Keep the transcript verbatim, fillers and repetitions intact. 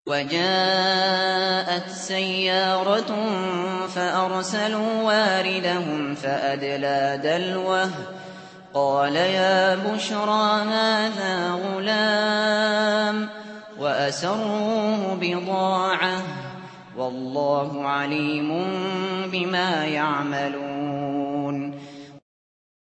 وَجَاءَتْ سَيَّارَةٌ فَأَرْسَلُوا وَارِدَهُمْ فَأَدْلَىٰ دَلْوَهُ قَالَ يَا بُشْرَىٰ هَٰذَا غُلَامٌ وَأَسَرُّوهُ بِضَاعَةً ۚ وَاللَّهُ عَلِيمٌ بِمَا يَعْمَلُونَ